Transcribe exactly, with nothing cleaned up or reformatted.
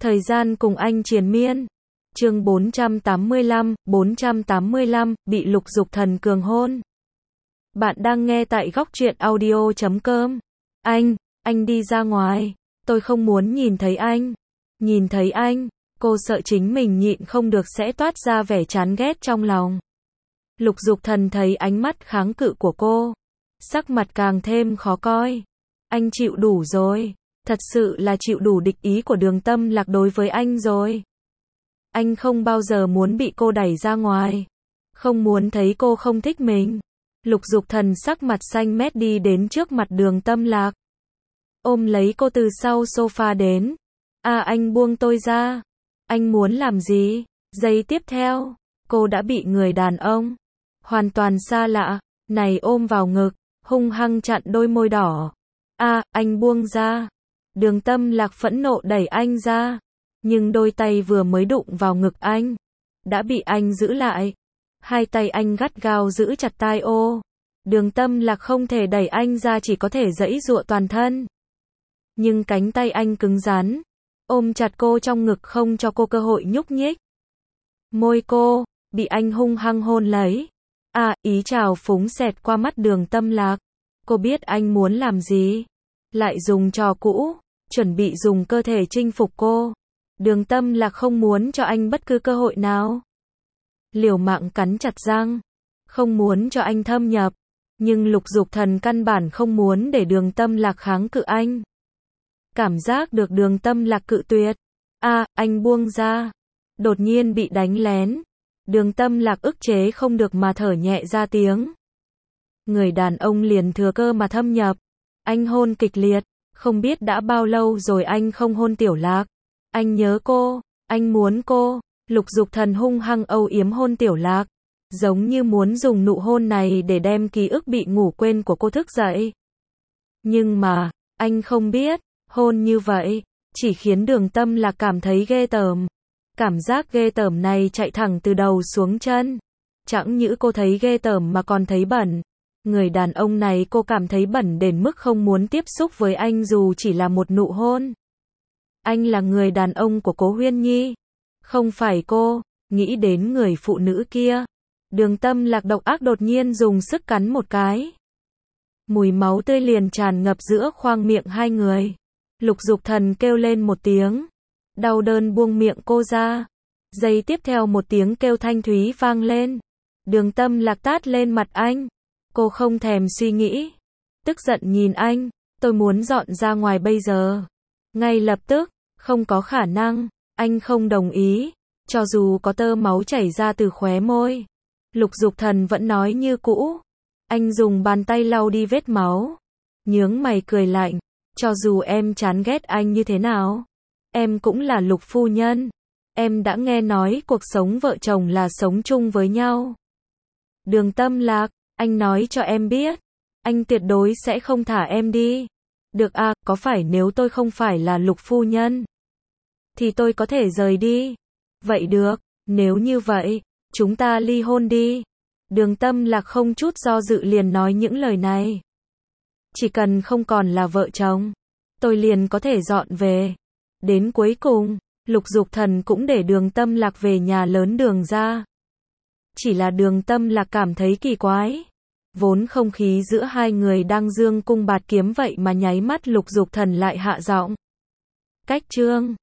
Thời gian cùng anh triền miên. Chương bốn trăm tám mươi lăm, bốn trăm tám mươi lăm, bị Lục Dục Thần cường hôn. Bạn đang nghe tại góc truyện audio chấm com. Anh, anh đi ra ngoài. Tôi không muốn nhìn thấy anh. Nhìn thấy anh, cô sợ chính mình nhịn không được sẽ toát ra vẻ chán ghét trong lòng. Lục Dục Thần thấy ánh mắt kháng cự của cô, sắc mặt càng thêm khó coi. Anh chịu đủ rồi. Thật sự là chịu đủ địch ý của Đường Tâm Lạc đối với anh rồi. Anh không bao giờ muốn bị cô đẩy ra ngoài. Không muốn thấy cô không thích mình. Lục Dục Thần sắc mặt xanh mét đi đến trước mặt Đường Tâm Lạc. Ôm lấy cô từ sau sofa đến. À, anh buông tôi ra. Anh muốn làm gì? Giây tiếp theo, cô đã bị người đàn ông hoàn toàn xa lạ này ôm vào ngực, hung hăng chặn đôi môi đỏ. À, anh buông ra. Đường Tâm Lạc phẫn nộ đẩy anh ra, nhưng đôi tay vừa mới đụng vào ngực anh, đã bị anh giữ lại. Hai tay anh gắt gao giữ chặt tai ô. Đường Tâm Lạc không thể đẩy anh ra, chỉ có thể giãy giụa toàn thân. Nhưng cánh tay anh cứng rắn, ôm chặt cô trong ngực không cho cô cơ hội nhúc nhích. Môi cô, bị anh hung hăng hôn lấy. À, ý trào phúng xẹt qua mắt Đường Tâm Lạc. Cô biết anh muốn làm gì. Lại dùng trò cũ, chuẩn bị dùng cơ thể chinh phục cô. Đường Tâm Lạc không muốn cho anh bất cứ cơ hội nào. Liều mạng cắn chặt răng, không muốn cho anh thâm nhập. Nhưng Lục Dục Thần căn bản không muốn để Đường Tâm Lạc kháng cự anh. Cảm giác được Đường Tâm Lạc cự tuyệt. À, anh buông ra. Đột nhiên bị đánh lén. Đường Tâm Lạc ức chế không được mà thở nhẹ ra tiếng. Người đàn ông liền thừa cơ mà thâm nhập. Anh hôn kịch liệt. Không biết đã bao lâu rồi anh không hôn Tiểu Lạc. Anh nhớ cô, anh muốn cô. Lục Dục Thần hung hăng âu yếm hôn Tiểu Lạc, giống như muốn dùng nụ hôn này để đem ký ức bị ngủ quên của cô thức dậy. Nhưng mà, anh không biết, hôn như vậy, chỉ khiến Đường Tâm Lạc cảm thấy ghê tởm. Cảm giác ghê tởm này chạy thẳng từ đầu xuống chân. Chẳng những cô thấy ghê tởm mà còn thấy bẩn. Người đàn ông này cô cảm thấy bẩn đến mức không muốn tiếp xúc với anh dù chỉ là một nụ hôn. Anh là người đàn ông của Cố Huyên Nhi. Không phải cô. Nghĩ đến người phụ nữ kia, Đường Tâm Lạc độc ác đột nhiên dùng sức cắn một cái. Mùi máu tươi liền tràn ngập giữa khoang miệng hai người. Lục Dục Thần kêu lên một tiếng, đau đớn buông miệng cô ra. Giây tiếp theo một tiếng kêu thanh thúy vang lên. Đường Tâm Lạc tát lên mặt anh. Cô không thèm suy nghĩ, tức giận nhìn anh. Tôi muốn dọn ra ngoài bây giờ. Ngay lập tức. Không có khả năng. Anh không đồng ý. Cho dù có tơ máu chảy ra từ khóe môi, Lục Dục Thần vẫn nói như cũ. Anh dùng bàn tay lau đi vết máu, nhướng mày cười lạnh. Cho dù em chán ghét anh như thế nào, em cũng là Lục phu nhân. Em đã nghe nói cuộc sống vợ chồng là sống chung với nhau. Đường Tâm Lạc, anh nói cho em biết, anh tuyệt đối sẽ không thả em đi. Được à, có phải nếu tôi không phải là Lục phu nhân, thì tôi có thể rời đi. Vậy được, nếu như vậy, chúng ta ly hôn đi. Đường Tâm Lạc không chút do dự liền nói những lời này. Chỉ cần không còn là vợ chồng, tôi liền có thể dọn về. Đến cuối cùng, Lục Dục Thần cũng để Đường Tâm Lạc về nhà lớn Đường ra. Chỉ là Đường Tâm Lạc cảm thấy kỳ quái. Vốn không khí giữa hai người đang dương cung bạt kiếm vậy mà nháy mắt Lục Dục Thần lại hạ giọng. Cách chương